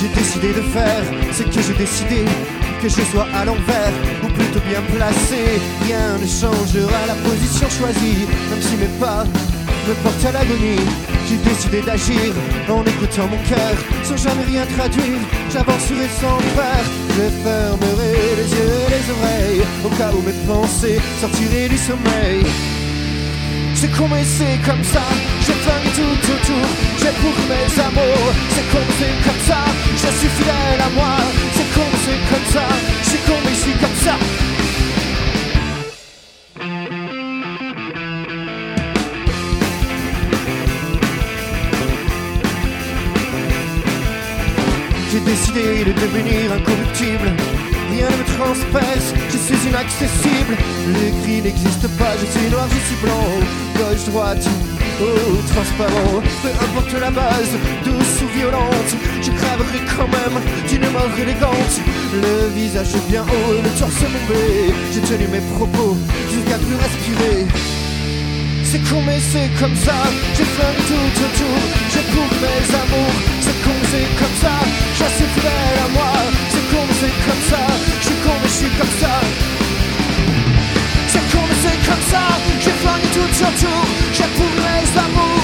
j'ai décidé de faire ce que j'ai décidé. Que je sois à l'envers ou plutôt bien placé, rien ne changera la position choisie. Même si mes pas me portent à l'agonie, j'ai décidé d'agir en écoutant mon cœur, sans jamais rien traduire. J'avancerai sans faire, je fermerai les yeux et les oreilles, au cas où mes pensées sortiraient du sommeil. J'ai commencé comme ça, j'ai flingué tout autour, j'ai pour mes amours. C'est commencé comme ça, je suis fidèle à moi. C'est commencé comme ça, j'ai commencé comme ça. J'ai décidé de devenir incorruptible. Rien ne me transperce, je suis inaccessible. Le gris n'existe pas, je suis noir, je suis blanc. Gauche, droite, oh, transparent. Peu importe la base, douce ou violente, je crèverai quand même d'une mort élégante. Le visage bien haut et le torse bombé, j'ai tenu mes propos jusqu'à plus respirer. C'est commencé comme ça, j'ai flingué tout autour, j'ai pour mes amours. C'est commencé comme ça, je suis fidèle à moi. C'est commencé comme ça, j'ai commencé comme ça. C'est commencé comme ça, j'ai flingué tout autour, j'ai pour mes amours.